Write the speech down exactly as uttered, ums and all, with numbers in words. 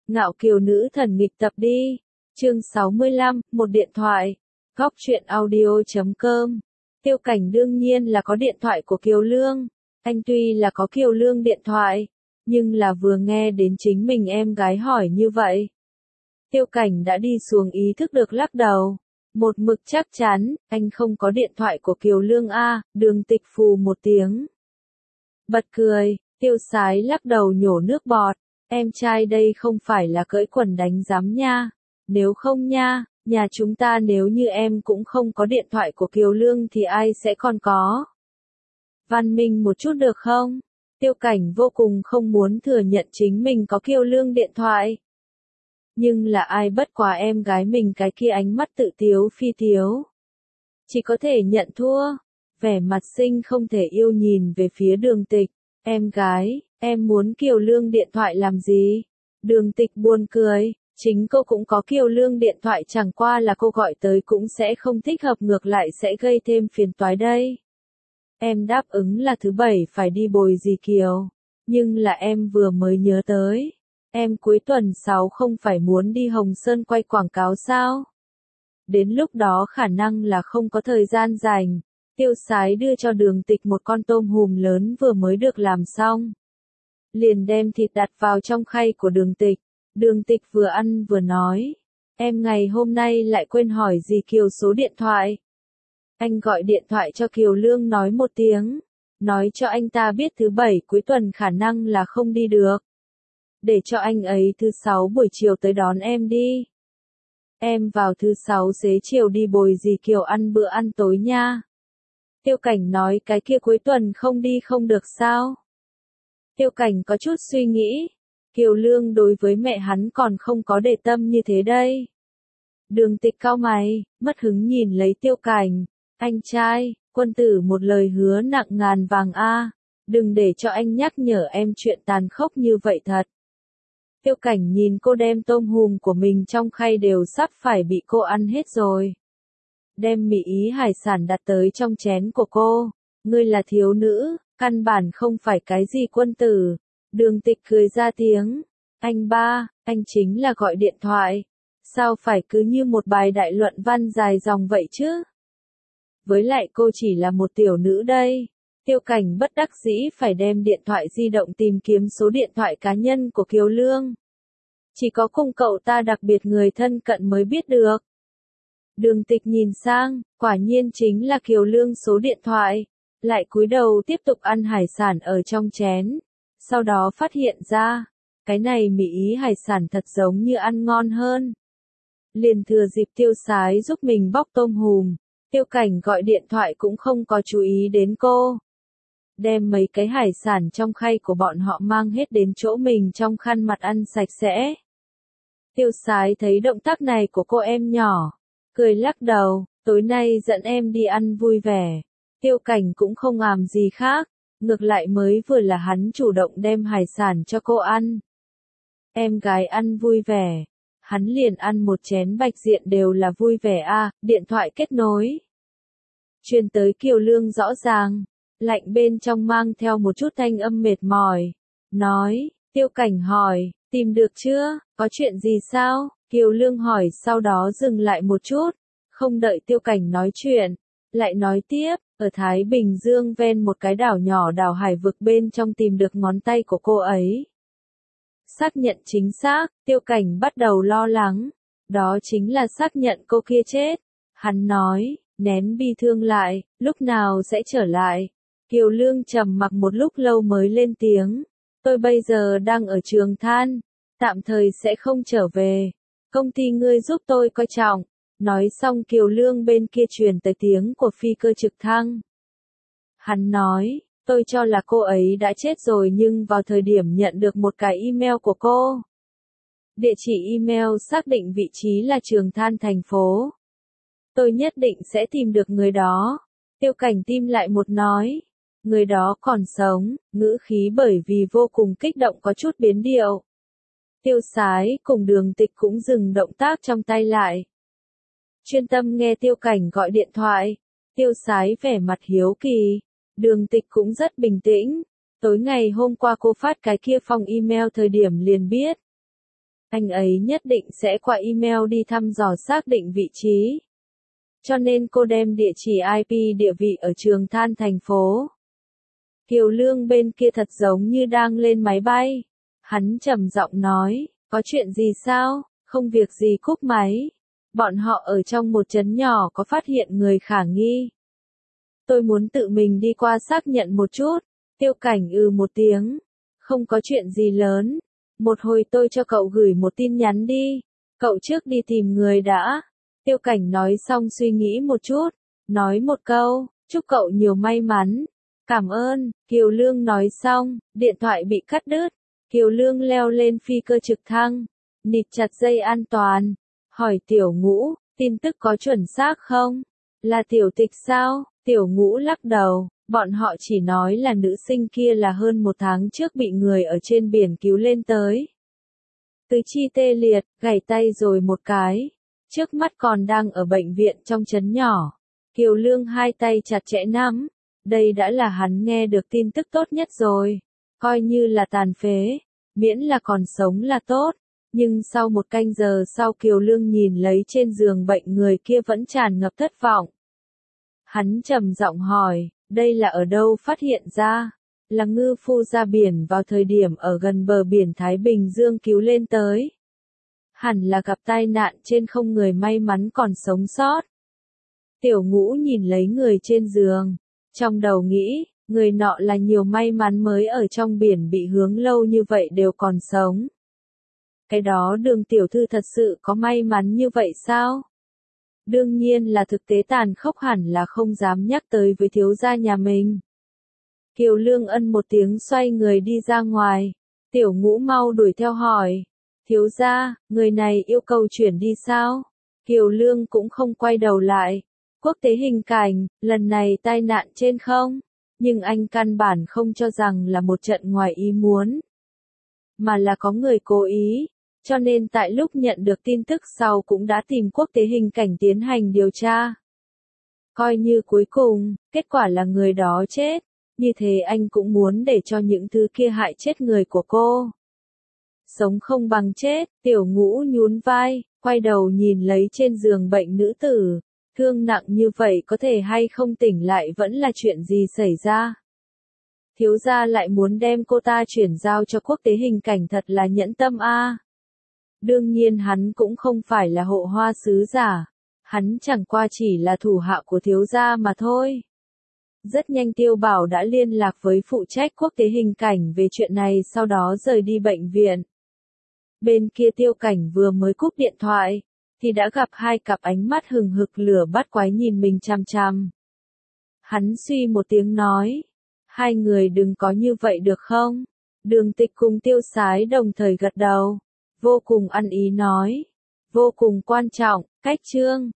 Ngạo kiều nữ thần nghịch tập đi. Chương sáu mươi lăm, một điện thoại. Góc truyện audio chấm com. Tiêu Cảnh đương nhiên là có điện thoại của Kiều Lương. Anh tuy là có Kiều Lương điện thoại, nhưng là vừa nghe đến chính mình em gái hỏi như vậy. Tiêu Cảnh đã đi xuống ý thức được lắc đầu. Một mực chắc chắn, anh không có điện thoại của Kiều Lương a. Đường Tịch phù một tiếng. Bật cười, Tiêu Sái lắc đầu nhổ nước bọt. Em trai đây không phải là cởi quần đánh giám nha. Nếu không nha, nhà chúng ta nếu như em cũng không có điện thoại của Kiều Lương thì ai sẽ còn có. Văn minh một chút được không? Tiêu Cảnh vô cùng không muốn thừa nhận chính mình có Kiều Lương điện thoại. Nhưng là ai bất quá em gái mình cái kia ánh mắt tự tiếu phi tiếu. Chỉ có thể nhận thua. Vẻ mặt xinh không thể yêu nhìn về phía Đường Tịch. Em gái, em muốn Kiều Lương điện thoại làm gì? Đường Tịch buồn cười, chính cô cũng có Kiều Lương điện thoại, chẳng qua là cô gọi tới cũng sẽ không thích hợp, ngược lại sẽ gây thêm phiền toái đây. Em đáp ứng là thứ bảy phải đi bồi dì Kiều, nhưng là em vừa mới nhớ tới. Em cuối tuần sáu không phải muốn đi Hồng Sơn quay quảng cáo sao? Đến lúc đó khả năng là không có thời gian dành. Tiêu Sái đưa cho Đường Tịch một con tôm hùm lớn vừa mới được làm xong. Liền đem thịt đặt vào trong khay của Đường Tịch. Đường Tịch vừa ăn vừa nói. Em ngày hôm nay lại quên hỏi dì Kiều số điện thoại. Anh gọi điện thoại cho Kiều Lương nói một tiếng. Nói cho anh ta biết thứ bảy cuối tuần khả năng là không đi được. Để cho anh ấy thứ sáu buổi chiều tới đón em đi. Em vào thứ sáu xế chiều đi bồi dì Kiều ăn bữa ăn tối nha. Tiêu Cảnh nói cái kia cuối tuần không đi không được sao? Tiêu Cảnh có chút suy nghĩ. Kiều Lương đối với mẹ hắn còn không có để tâm như thế đây. Đường Tịch cau mày, mất hứng nhìn lấy Tiêu Cảnh. Anh trai, quân tử một lời hứa nặng ngàn vàng a. Đừng để cho anh nhắc nhở em chuyện tàn khốc như vậy thật. Tiêu Cảnh nhìn cô đem tôm hùm của mình trong khay đều sắp phải bị cô ăn hết rồi. Đem mì ý hải sản đặt tới trong chén của cô. Ngươi là thiếu nữ, căn bản không phải cái gì quân tử. Đường Tịch cười ra tiếng. Anh ba, anh chính là gọi điện thoại. Sao phải cứ như một bài đại luận văn dài dòng vậy chứ? Với lại cô chỉ là một tiểu nữ đây. Tiêu Cảnh bất đắc dĩ phải đem điện thoại di động tìm kiếm số điện thoại cá nhân của Kiều Lương. Chỉ có cùng cậu ta đặc biệt người thân cận mới biết được. Đường Tịch nhìn sang, quả nhiên chính là Kiều Lương số điện thoại. Lại cúi đầu tiếp tục ăn hải sản ở trong chén. Sau đó phát hiện ra, cái này mì ý hải sản thật giống như ăn ngon hơn. Liền thừa dịp Tiêu Sái giúp mình bóc tôm hùm. Tiêu Cảnh gọi điện thoại cũng không có chú ý đến cô. Đem mấy cái hải sản trong khay của bọn họ mang hết đến chỗ mình trong khăn mặt ăn sạch sẽ. Tiêu Sái thấy động tác này của cô em nhỏ. Cười lắc đầu, tối nay dẫn em đi ăn vui vẻ. Tiêu Cảnh cũng không làm gì khác. Ngược lại mới vừa là hắn chủ động đem hải sản cho cô ăn. Em gái ăn vui vẻ. Hắn liền ăn một chén bạch diện đều là vui vẻ a. Điện thoại kết nối. Truyền tới Kiều Lương rõ ràng. Lạnh bên trong mang theo một chút thanh âm mệt mỏi. Nói, Tiêu Cảnh hỏi, tìm được chưa, có chuyện gì sao? Kiều Lương hỏi sau đó dừng lại một chút. Không đợi Tiêu Cảnh nói chuyện. Lại nói tiếp, ở Thái Bình Dương ven một cái đảo nhỏ đảo hải vực bên trong tìm được ngón tay của cô ấy. Xác nhận chính xác, Tiêu Cảnh bắt đầu lo lắng. Đó chính là xác nhận cô kia chết. Hắn nói, nén bi thương lại, lúc nào sẽ trở lại. Kiều Lương trầm mặc một lúc lâu mới lên tiếng. Tôi bây giờ đang ở Trường Than, tạm thời sẽ không trở về. Công ty ngươi giúp tôi coi trọng. Nói xong Kiều Lương bên kia truyền tới tiếng của phi cơ trực thăng. Hắn nói, tôi cho là cô ấy đã chết rồi nhưng vào thời điểm nhận được một cái email của cô. Địa chỉ email xác định vị trí là Trường Than thành phố. Tôi nhất định sẽ tìm được người đó. Tiêu Cảnh tim lại một nói. Người đó còn sống, ngữ khí bởi vì vô cùng kích động có chút biến điệu. Tiêu Sái cùng Đường Tịch cũng dừng động tác trong tay lại. Chuyên tâm nghe Tiêu Cảnh gọi điện thoại. Tiêu Sái vẻ mặt hiếu kỳ. Đường Tịch cũng rất bình tĩnh. Tối ngày hôm qua cô phát cái kia phong email thời điểm liền biết. Anh ấy nhất định sẽ qua email đi thăm dò xác định vị trí. Cho nên cô đem địa chỉ i pê địa vị ở Trường Than thành phố. Kiều Lương bên kia thật giống như đang lên máy bay. Hắn trầm giọng nói, có chuyện gì sao? Không việc gì, cúp máy. Bọn họ ở trong một trấn nhỏ có phát hiện người khả nghi. Tôi muốn tự mình đi qua xác nhận một chút. Tiêu Cảnh ừ một tiếng. Không có chuyện gì lớn. Một hồi tôi cho cậu gửi một tin nhắn đi. Cậu trước đi tìm người đã. Tiêu Cảnh nói xong suy nghĩ một chút. Nói một câu, chúc cậu nhiều may mắn. Cảm ơn, Kiều Lương nói xong, điện thoại bị cắt đứt. Kiều Lương leo lên phi cơ trực thăng. Nịt chặt dây an toàn. Hỏi Tiểu Ngũ, tin tức có chuẩn xác không? Là Tiểu Tịch sao? Tiểu Ngũ lắc đầu, bọn họ chỉ nói là nữ sinh kia là hơn một tháng trước bị người ở trên biển cứu lên tới. Tứ chi tê liệt, gãy tay rồi một cái. Trước mắt còn đang ở bệnh viện trong trấn nhỏ. Kiều Lương hai tay chặt chẽ nắm. Đây đã là hắn nghe được tin tức tốt nhất rồi. Coi như là tàn phế. Miễn là còn sống là tốt. Nhưng sau một canh giờ sau Kiều Lương nhìn lấy trên giường bệnh người kia vẫn tràn ngập thất vọng. Hắn trầm giọng hỏi, đây là ở đâu phát hiện ra? Là ngư phu ra biển vào thời điểm ở gần bờ biển Thái Bình Dương cứu lên tới. Hẳn là gặp tai nạn trên không, người may mắn còn sống sót. Tiểu Ngũ nhìn lấy người trên giường. Trong đầu nghĩ, người nọ là nhiều may mắn mới ở trong biển bị hướng lâu như vậy đều còn sống. Cái đó Đường tiểu thư thật sự có may mắn như vậy sao? Đương nhiên là thực tế tàn khốc, hẳn là không dám nhắc tới với thiếu gia nhà mình. Kiều Lương ân một tiếng xoay người đi ra ngoài. Tiểu Ngũ mau đuổi theo hỏi. Thiếu gia, người này yêu cầu chuyển đi sao? Kiều Lương cũng không quay đầu lại. Quốc tế hình cảnh, lần này tai nạn trên không? Nhưng anh căn bản không cho rằng là một trận ngoài ý muốn. Mà là có người cố ý. Cho nên tại lúc nhận được tin tức sau cũng đã tìm quốc tế hình cảnh tiến hành điều tra. Coi như cuối cùng, kết quả là người đó chết. Như thế anh cũng muốn để cho những thứ kia hại chết người của cô. Sống không bằng chết, Tiểu Ngũ nhún vai, quay đầu nhìn lấy trên giường bệnh nữ tử. Thương nặng như vậy có thể hay không tỉnh lại vẫn là chuyện gì xảy ra. Thiếu gia lại muốn đem cô ta chuyển giao cho quốc tế hình cảnh, thật là nhẫn tâm a. Đương nhiên hắn cũng không phải là hộ hoa sứ giả. Hắn chẳng qua chỉ là thủ hạ của thiếu gia mà thôi. Rất nhanh Tiêu Bảo đã liên lạc với phụ trách quốc tế hình cảnh về chuyện này, sau đó rời đi bệnh viện. Bên kia Tiêu Cảnh vừa mới cúp điện thoại, thì đã gặp hai cặp ánh mắt hừng hực lửa bắt quái nhìn mình chằm chằm. Hắn suy một tiếng nói, hai người đừng có như vậy được không? Đường Tịch cùng Tiêu Sái đồng thời gật đầu, vô cùng ăn ý nói, vô cùng quan trọng, cách chương.